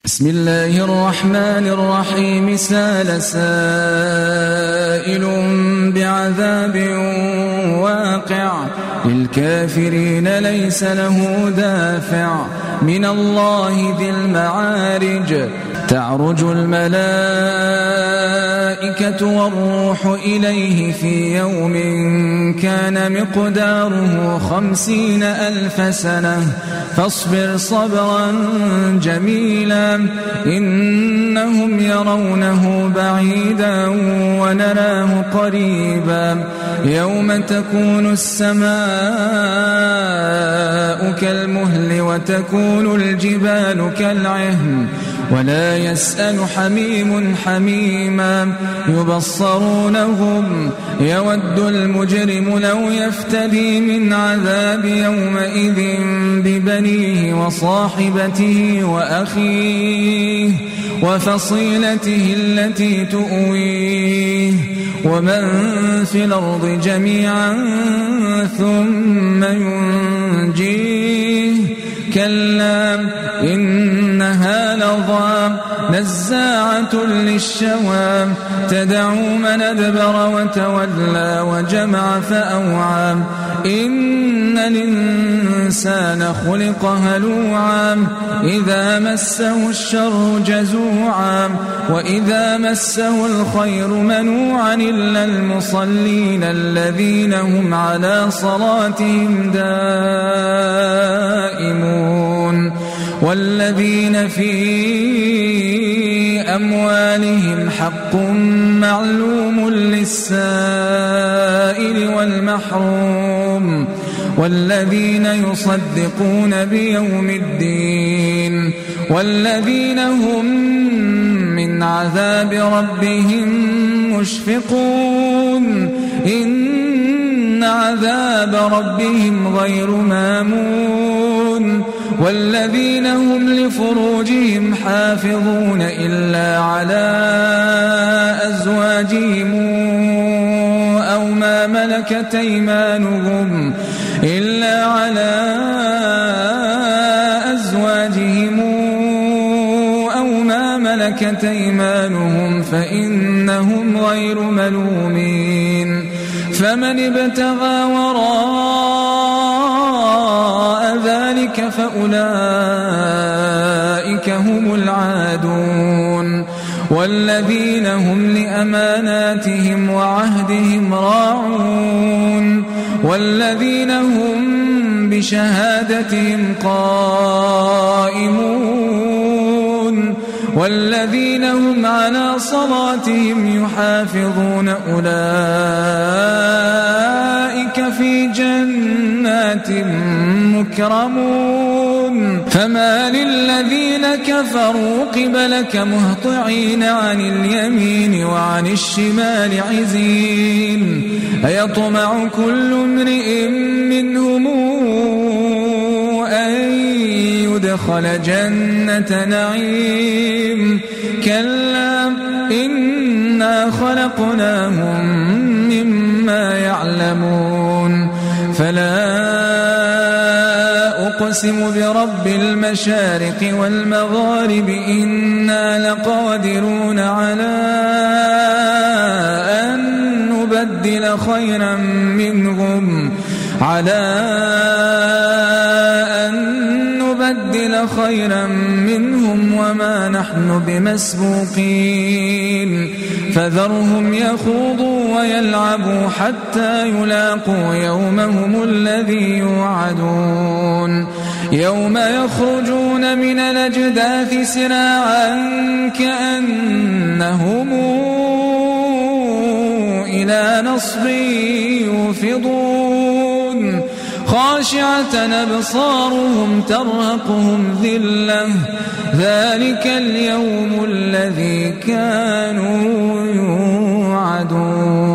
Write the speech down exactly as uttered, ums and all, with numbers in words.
بسم الله الرحمن الرحيم. سال سائل بعذاب واقع للكافرين ليس له دافع من الله ذي المعارج. تعرج الملائكة والروح إليه في يوم كان مقداره خمسين ألف سنة فاصبر صبرا جميلا إنهم يرونه بعيدا ونراه قريبا يوم تكون السماء كالمهل وتكون الجبال كالعهن ولا يسأل حميم حميما يبصرونهم يود المجرم لو يفتدي من عذاب يومئذ ببنيه وصاحبته وأخيه وفصيلته التي تؤويه ومن في الأرض جميعا ثم ينجيه كلا إنها لظى نزاعة للشوى تدعو من أدبر وتولى وجمع فأوعى إن الإنسان خلق هلوعا إذا مسه الشر جزوعا وإذا مسه الخير منوعا إلا المصلين الذين هم على صلاتهم دائمون والذين في أموالهم حق معلوم للسائل والمحروم والذين يصدقون بيوم الدين والذين هم من عذاب ربهم مشفقون إن عذاب ربهم غير مامون والذين هم لفروجهم حافظون إلا على أزواجهم أو ما ملكت أيمانهم إلا على أزواجهم أو ما ملكت أيمانهم فإنهم غير ملومين فمن ابتغى وراء ذلك فأولئك هم العادون والذين هم لأماناتهم وعهدهم راعون والذين هم بشهادتهم قائمون والذين هم على صلاتهم يحافظون أولئك في جنات مكرمون فما للذين كفروا قبلك مهطعين عن اليمين وعن الشمال عزين أيطمع كل امرئ منهم أن يدخل جنة نعيم كلا إنا خلقناهم مما يعلمون فلا أقسم برب المشارق والمغارب إنا لقادرون على أن نبدل خيرا منهم على أن نبدل خيرا منهم وما نحن بمسبوقين فذرهم يخوضوا ويلعبوا حتى يلاقوا يومهم الذي يوعدون يوم يخرجون من الأجداث سراعا كأنهم إلى نصب يوفضون خاشعة أبصارهم ترهقهم ذلة ذلك اليوم الذي كانوا يوعدون.